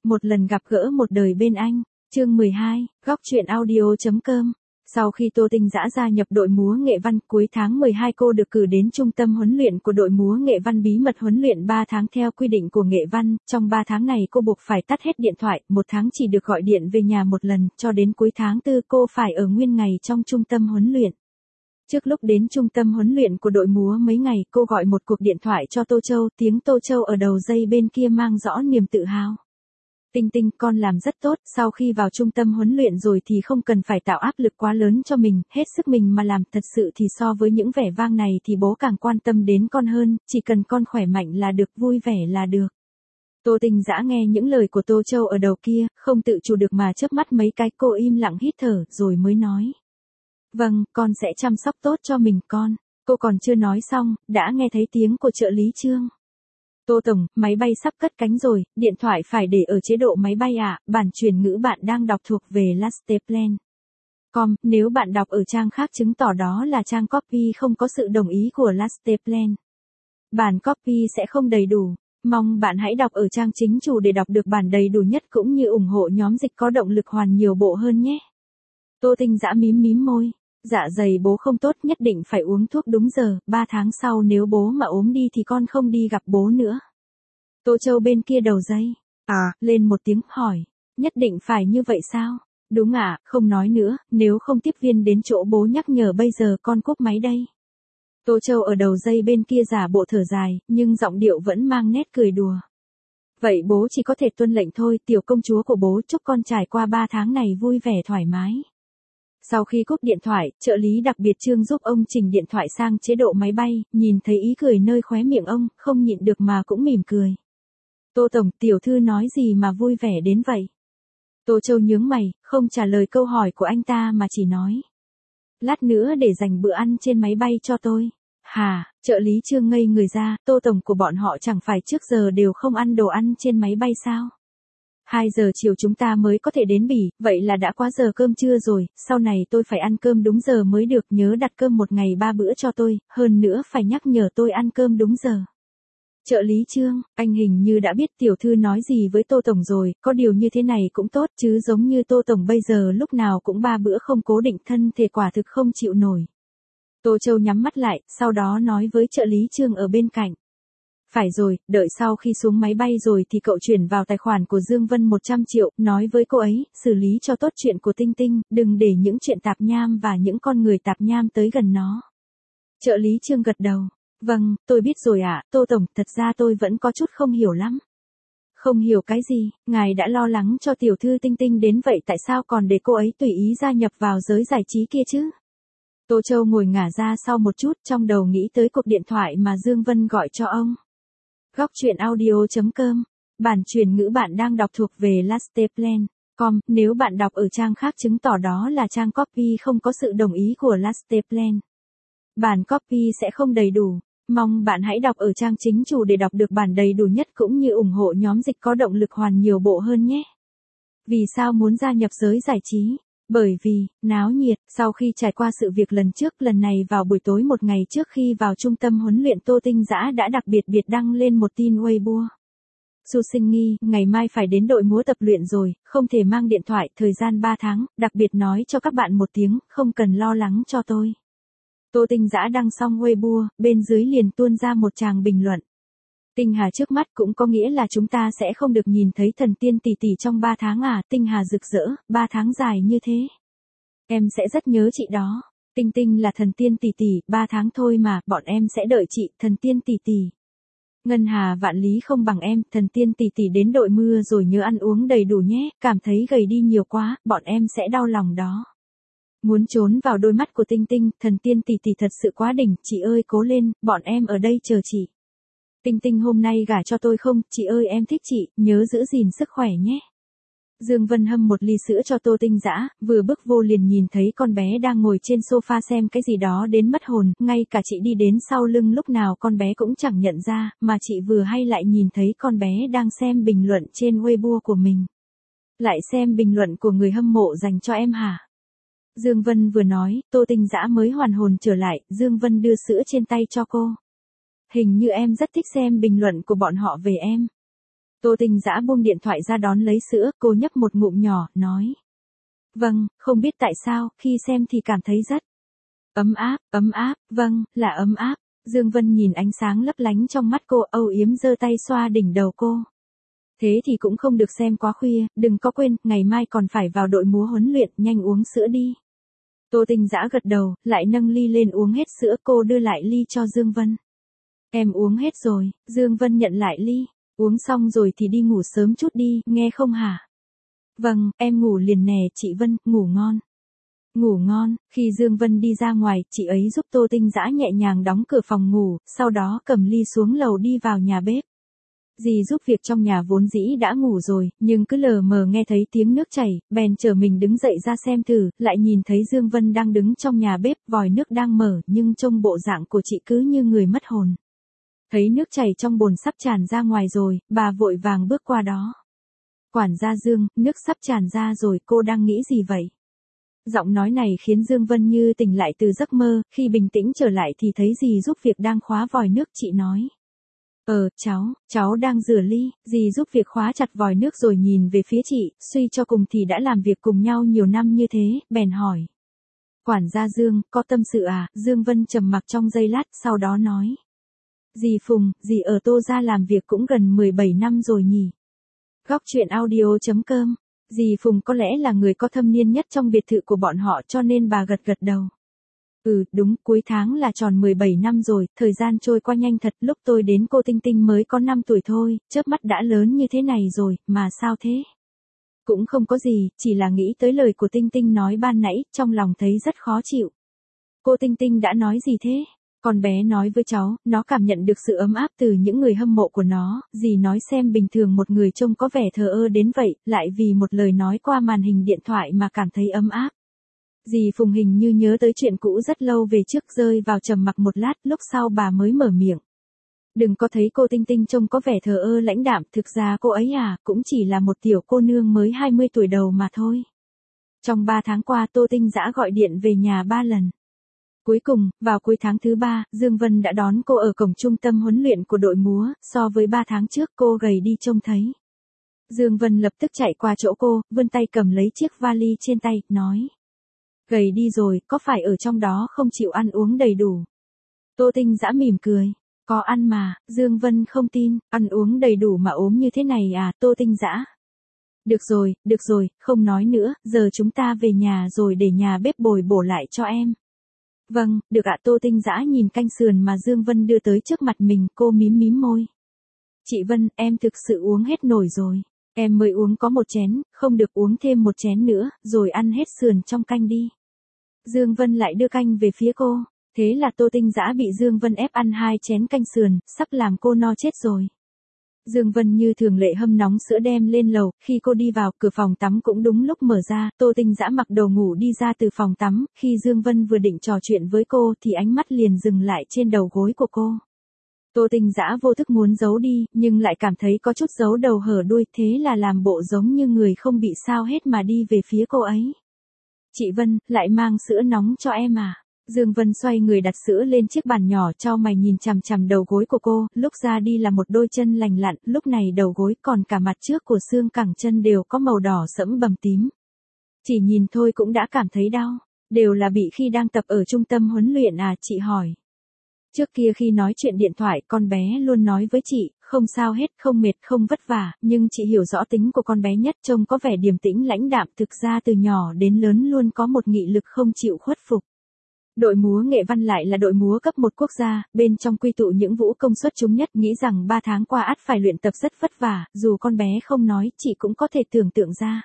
Một lần gặp gỡ một đời bên anh. Chương 12, góc truyện audio.com. Sau khi Tô Tinh Dã gia nhập đội múa nghệ văn, cuối tháng 12 cô được cử đến trung tâm huấn luyện của đội múa nghệ văn bí mật huấn luyện 3 tháng theo quy định của nghệ văn. Trong 3 tháng này cô buộc phải tắt hết điện thoại, 1 tháng chỉ được gọi điện về nhà một lần, cho đến cuối tháng 4 cô phải ở nguyên ngày trong trung tâm huấn luyện. Trước lúc đến trung tâm huấn luyện của đội múa mấy ngày, cô gọi một cuộc điện thoại cho Tô Châu, tiếng Tô Châu ở đầu dây bên kia mang rõ niềm tự hào. Tinh Tinh, con làm rất tốt, sau khi vào trung tâm huấn luyện rồi thì không cần phải tạo áp lực quá lớn cho mình, hết sức mình mà làm, thật sự thì so với những vẻ vang này thì bố càng quan tâm đến con hơn, chỉ cần con khỏe mạnh là được, vui vẻ là được. Tô Tinh Dã nghe những lời của Tô Châu ở đầu kia, không tự chủ được mà chớp mắt mấy cái, cô im lặng hít thở, rồi mới nói. Vâng, con sẽ chăm sóc tốt cho mình con. Cô còn chưa nói xong, đã nghe thấy tiếng của trợ lý Trương. Tô Tổng, máy bay sắp cất cánh rồi, điện thoại phải để ở chế độ máy bay ạ, bản truyền ngữ bạn đang đọc thuộc về Lasteplan. Nếu bạn đọc ở trang khác chứng tỏ đó là trang copy không có sự đồng ý của Lasteplan. Bản copy sẽ không đầy đủ. Mong bạn hãy đọc ở trang chính chủ để đọc được bản đầy đủ nhất cũng như ủng hộ nhóm dịch có động lực hoàn nhiều bộ hơn nhé. Tô Tinh Dã mím môi. Dạ dày bố không tốt, nhất định phải uống thuốc đúng giờ, 3 tháng sau nếu bố mà ốm đi thì con không đi gặp bố nữa. Tô Châu bên kia đầu dây. Lên một tiếng hỏi. Nhất định phải như vậy sao? Đúng ạ, không nói nữa, nếu không tiếp viên đến chỗ bố nhắc nhở bây giờ con cúp máy đây. Tô Châu ở đầu dây bên kia giả bộ thở dài, nhưng giọng điệu vẫn mang nét cười đùa. Vậy bố chỉ có thể tuân lệnh thôi, tiểu công chúa của bố, chúc con trải qua 3 tháng này vui vẻ thoải mái. Sau khi cúp điện thoại, trợ lý đặc biệt Trương giúp ông chỉnh điện thoại sang chế độ máy bay, nhìn thấy ý cười nơi khóe miệng ông, không nhịn được mà cũng mỉm cười. Tô Tổng, tiểu thư nói gì mà vui vẻ đến vậy? Tô Châu nhướng mày, không trả lời câu hỏi của anh ta mà chỉ nói. Lát nữa để dành bữa ăn trên máy bay cho tôi. Hả, trợ lý Trương ngây người ra, Tô Tổng của bọn họ chẳng phải trước giờ đều không ăn đồ ăn trên máy bay sao? 2 giờ chiều chúng ta mới có thể đến Bỉ, vậy là đã quá giờ cơm trưa rồi, sau này tôi phải ăn cơm đúng giờ mới được, nhớ đặt cơm một ngày 3 bữa cho tôi, hơn nữa phải nhắc nhở tôi ăn cơm đúng giờ. Trợ lý Trương, anh hình như đã biết tiểu thư nói gì với Tô Tổng rồi, có điều như thế này cũng tốt chứ giống như Tô Tổng bây giờ lúc nào cũng 3 bữa không cố định thân thể quả thực không chịu nổi. Tô Châu nhắm mắt lại, sau đó nói với trợ lý Trương ở bên cạnh. Phải rồi, đợi sau khi xuống máy bay rồi thì cậu chuyển vào tài khoản của Dương Vân 100 triệu, nói với cô ấy, xử lý cho tốt chuyện của Tinh Tinh, đừng để những chuyện tạp nham và những con người tạp nham tới gần nó. Trợ lý Trương gật đầu. Vâng, tôi biết rồi ạ, Tô Tổng, thật ra tôi vẫn có chút không hiểu lắm. Không hiểu cái gì, ngài đã lo lắng cho tiểu thư Tinh Tinh đến vậy tại sao còn để cô ấy tùy ý gia nhập vào giới giải trí kia chứ? Tô Châu ngồi ngả ra sau một chút, trong đầu nghĩ tới cuộc điện thoại mà Dương Vân gọi cho ông. Góc truyện audio.com. Bản truyền ngữ bạn đang đọc thuộc về Lasteplan. Nếu bạn đọc ở trang khác chứng tỏ đó là trang copy không có sự đồng ý của Lasteplan. Bản copy sẽ không đầy đủ. Mong bạn hãy đọc ở trang chính chủ để đọc được bản đầy đủ nhất cũng như ủng hộ nhóm dịch có động lực hoàn nhiều bộ hơn nhé. Vì sao muốn gia nhập giới giải trí? Bởi vì, náo nhiệt, sau khi trải qua sự việc lần trước, lần này vào buổi tối một ngày trước khi vào trung tâm huấn luyện Tô Tinh Dã đã đặc biệt đăng lên một tin Weibo. Su Sinh Nghi, ngày mai phải đến đội múa tập luyện rồi, không thể mang điện thoại, thời gian 3 tháng, đặc biệt nói cho các bạn một tiếng, không cần lo lắng cho tôi. Tô Tinh Dã đăng xong Weibo, bên dưới liền tuôn ra một tràng bình luận. Tinh Hà trước mắt cũng có nghĩa là chúng ta sẽ không được nhìn thấy thần tiên tỷ tỷ trong 3 tháng à, Tinh Hà rực rỡ, 3 tháng dài như thế. Em sẽ rất nhớ chị đó. Tinh Tinh là thần tiên tỷ tỷ, 3 tháng thôi mà, bọn em sẽ đợi chị, thần tiên tỷ tỷ. Ngân Hà vạn lý không bằng em, thần tiên tỷ tỷ đến đội mưa rồi nhớ ăn uống đầy đủ nhé, cảm thấy gầy đi nhiều quá, bọn em sẽ đau lòng đó. Muốn trốn vào đôi mắt của Tinh Tinh, thần tiên tỷ tỷ thật sự quá đỉnh, chị ơi cố lên, bọn em ở đây chờ chị. Tinh Tinh hôm nay gả cho tôi không, chị ơi em thích chị, nhớ giữ gìn sức khỏe nhé. Dương Vân hâm một ly sữa cho Tô Tinh Dã, vừa bước vô liền nhìn thấy con bé đang ngồi trên sofa xem cái gì đó đến mất hồn, ngay cả chị đi đến sau lưng lúc nào con bé cũng chẳng nhận ra, mà chị vừa hay lại nhìn thấy con bé đang xem bình luận trên Weibo của mình. Lại xem bình luận của người hâm mộ dành cho em hả? Dương Vân vừa nói, Tô Tinh Dã mới hoàn hồn trở lại, Dương Vân đưa sữa trên tay cho cô. Hình như em rất thích xem bình luận của bọn họ về em. Tô Tinh Dã buông điện thoại ra đón lấy sữa, cô nhấp một ngụm nhỏ, nói. Vâng, không biết tại sao, khi xem thì cảm thấy rất ấm áp, vâng, là ấm áp. Dương Vân nhìn ánh sáng lấp lánh trong mắt cô, âu yếm giơ tay xoa đỉnh đầu cô. Thế thì cũng không được xem quá khuya, đừng có quên, ngày mai còn phải vào đội múa huấn luyện, nhanh uống sữa đi. Tô Tinh Dã gật đầu, lại nâng ly lên uống hết sữa, cô đưa lại ly cho Dương Vân. Em uống hết rồi, Dương Vân nhận lại ly. Uống xong rồi thì đi ngủ sớm chút đi, nghe không hả? Vâng, em ngủ liền nè, chị Vân, ngủ ngon. Ngủ ngon. Khi Dương Vân đi ra ngoài, chị ấy giúp Tô Tinh Dã nhẹ nhàng đóng cửa phòng ngủ, sau đó cầm ly xuống lầu đi vào nhà bếp. Dì giúp việc trong nhà vốn dĩ đã ngủ rồi, nhưng cứ lờ mờ nghe thấy tiếng nước chảy, bèn chờ mình đứng dậy ra xem thử, lại nhìn thấy Dương Vân đang đứng trong nhà bếp, vòi nước đang mở, nhưng trông bộ dạng của chị cứ như người mất hồn. Thấy nước chảy trong bồn sắp tràn ra ngoài rồi, bà vội vàng bước qua đó. Quản gia Dương, nước sắp tràn ra rồi, cô đang nghĩ gì vậy? Giọng nói này khiến Dương Vân như tỉnh lại từ giấc mơ, khi bình tĩnh trở lại thì thấy dì giúp việc đang khóa vòi nước, chị nói. Cháu đang rửa ly, dì giúp việc khóa chặt vòi nước rồi nhìn về phía chị, suy cho cùng thì đã làm việc cùng nhau nhiều năm như thế, bèn hỏi. Quản gia Dương, có tâm sự à? Dương Vân trầm mặc trong giây lát, sau đó nói. Dì Phùng, dì ở Tô gia làm việc cũng gần 17 năm rồi nhỉ? Góc truyện audio.com. Dì Phùng có lẽ là người có thâm niên nhất trong biệt thự của bọn họ cho nên bà gật gật đầu. Đúng, cuối tháng là tròn 17 năm rồi, thời gian trôi qua nhanh thật, lúc tôi đến cô Tinh Tinh mới có 5 tuổi thôi, chớp mắt đã lớn như thế này rồi, mà sao thế? Cũng không có gì, chỉ là nghĩ tới lời của Tinh Tinh nói ban nãy, trong lòng thấy rất khó chịu. Cô Tinh Tinh đã nói gì thế? Con bé nói với cháu, nó cảm nhận được sự ấm áp từ những người hâm mộ của nó, dì nói xem bình thường một người trông có vẻ thờ ơ đến vậy, lại vì một lời nói qua màn hình điện thoại mà cảm thấy ấm áp. Dì Phùng hình như nhớ tới chuyện cũ rất lâu về trước, rơi vào trầm mặc một lát, lúc sau bà mới mở miệng. Đừng có thấy cô Tinh Tinh trông có vẻ thờ ơ lãnh đạm, thực ra cô ấy cũng chỉ là một tiểu cô nương mới 20 tuổi đầu mà thôi. Trong 3 tháng qua Tô Tinh Dã gọi điện về nhà 3 lần. Cuối cùng, vào cuối tháng thứ 3, Dương Vân đã đón cô ở cổng trung tâm huấn luyện của đội múa, so với 3 tháng trước cô gầy đi trông thấy. Dương Vân lập tức chạy qua chỗ cô, vươn tay cầm lấy chiếc vali trên tay, nói. Gầy đi rồi, có phải ở trong đó không chịu ăn uống đầy đủ? Tô Tinh Dã mỉm cười. Có ăn mà, Dương Vân không tin, ăn uống đầy đủ mà ốm như thế này à, Tô Tinh Dã. Được rồi, không nói nữa, giờ chúng ta về nhà rồi để nhà bếp bồi bổ lại cho em. Vâng, được ạ. Tô Tinh Dã nhìn canh sườn mà Dương Vân đưa tới trước mặt mình, cô mím môi. Chị Vân, em thực sự uống hết nổi rồi. Em mới uống có 1 chén, không được uống thêm 1 chén nữa, rồi ăn hết sườn trong canh đi. Dương Vân lại đưa canh về phía cô. Thế là Tô Tinh Dã bị Dương Vân ép ăn 2 chén canh sườn, sắp làm cô no chết rồi. Dương Vân như thường lệ hâm nóng sữa đem lên lầu, khi cô đi vào, cửa phòng tắm cũng đúng lúc mở ra, Tô Tinh Dã mặc đồ ngủ đi ra từ phòng tắm, khi Dương Vân vừa định trò chuyện với cô thì ánh mắt liền dừng lại trên đầu gối của cô. Tô Tinh Dã vô thức muốn giấu đi, nhưng lại cảm thấy có chút giấu đầu hở đuôi, thế là làm bộ giống như người không bị sao hết mà đi về phía cô ấy. Chị Vân, lại mang sữa nóng cho em à? Dương Vân xoay người đặt sữa lên chiếc bàn nhỏ, chau mày nhìn chằm chằm đầu gối của cô, lúc ra đi là một đôi chân lành lặn, lúc này đầu gối còn cả mặt trước của xương cẳng chân đều có màu đỏ sẫm bầm tím. Chỉ nhìn thôi cũng đã cảm thấy đau, đều là bị khi đang tập ở trung tâm huấn luyện à, chị hỏi. Trước kia khi nói chuyện điện thoại, con bé luôn nói với chị, không sao hết, không mệt, không vất vả, nhưng chị hiểu rõ tính của con bé nhất, trông có vẻ điềm tĩnh lãnh đạm, thực ra từ nhỏ đến lớn luôn có một nghị lực không chịu khuất phục. Đội múa Nghệ Văn lại là đội múa cấp 1 quốc gia, bên trong quy tụ những vũ công xuất chúng nhất, nghĩ rằng 3 tháng qua ắt phải luyện tập rất vất vả, dù con bé không nói, chị cũng có thể tưởng tượng ra.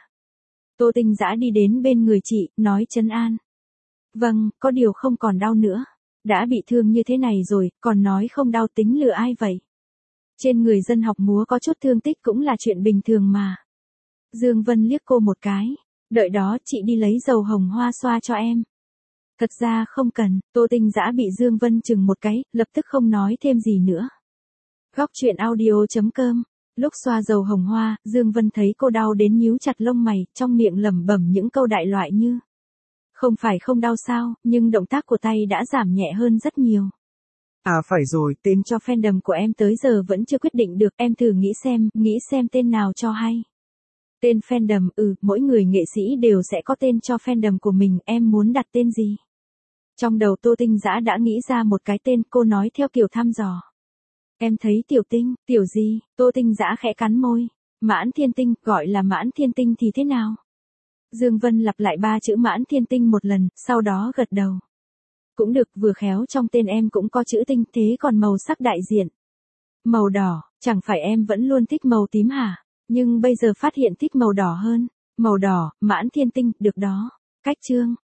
Tô Tinh Dã đi đến bên người chị, nói trấn an. Vâng, có điều không còn đau nữa. Đã bị thương như thế này rồi, còn nói không đau tính lừa ai vậy? Trên người dân học múa có chút thương tích cũng là chuyện bình thường mà. Dương Vân liếc cô một cái. Đợi đó chị đi lấy dầu hồng hoa xoa cho em. Thật ra không cần, Tô Tinh Dã bị Dương Vân chừng một cái, lập tức không nói thêm gì nữa. Góc truyện audio.com. Lúc xoa dầu hồng hoa, Dương Vân thấy cô đau đến nhíu chặt lông mày, trong miệng lẩm bẩm những câu đại loại như. Không phải không đau sao, nhưng động tác của tay đã giảm nhẹ hơn rất nhiều. À phải rồi, Tên cho fandom của em tới giờ vẫn chưa quyết định được, em thử nghĩ xem tên nào cho hay. Tên fandom, mỗi người nghệ sĩ đều sẽ có tên cho fandom của mình, em muốn đặt tên gì? Trong đầu Tô Tinh Dã đã nghĩ ra một cái tên, cô nói theo kiểu thăm dò. Em thấy Tiểu Tinh, Tiểu gì? Tô Tinh Dã khẽ cắn môi. Mãn Thiên Tinh, gọi là Mãn Thiên Tinh thì thế nào? Dương Vân lặp lại 3 chữ Mãn Thiên Tinh một lần, sau đó gật đầu. Cũng được, vừa khéo trong tên em cũng có chữ tinh, thế còn màu sắc đại diện. Màu đỏ, chẳng phải em vẫn luôn thích màu tím hả? Nhưng bây giờ phát hiện thích màu đỏ hơn. Màu đỏ, Mãn Thiên Tinh, được đó. Cách chương.